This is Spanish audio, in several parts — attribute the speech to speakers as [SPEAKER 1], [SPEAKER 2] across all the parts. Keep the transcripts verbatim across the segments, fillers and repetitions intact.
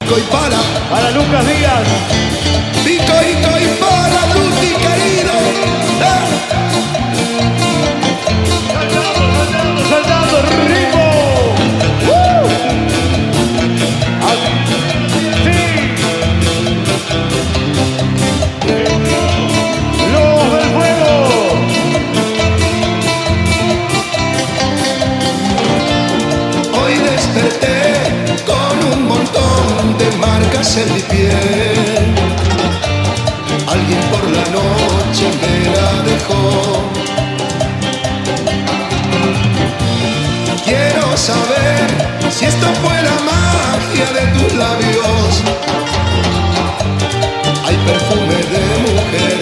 [SPEAKER 1] y para,
[SPEAKER 2] Para Lucas Díaz.
[SPEAKER 1] pico y y para Luti querido. ¡Eh!
[SPEAKER 2] Saltando, saltando, ritmo. ¡Uh! Así, sí. Los del fuego.
[SPEAKER 1] Hoy desperté con un montón de marcas en mi piel. Alguien por la noche me la dejó. Quiero saber si esto fue la magia de tus labios. Hay perfume de mujer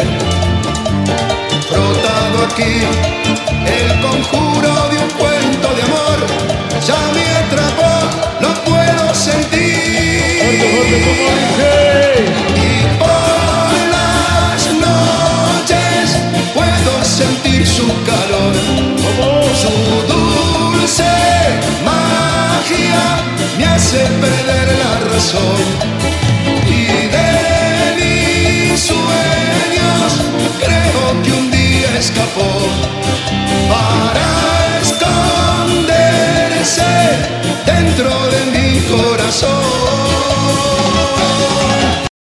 [SPEAKER 1] frotado aquí, el conjuro de un cuento de amor. Ya me atrapó, lo puedo sentir.
[SPEAKER 2] Fuerte, fuerte, como dice.
[SPEAKER 1] Y por las noches puedo sentir su calor, su dulce magia me hace perder la razón. Y de mis sueños creo que un día escapó para esconderse dentro de mi corazón.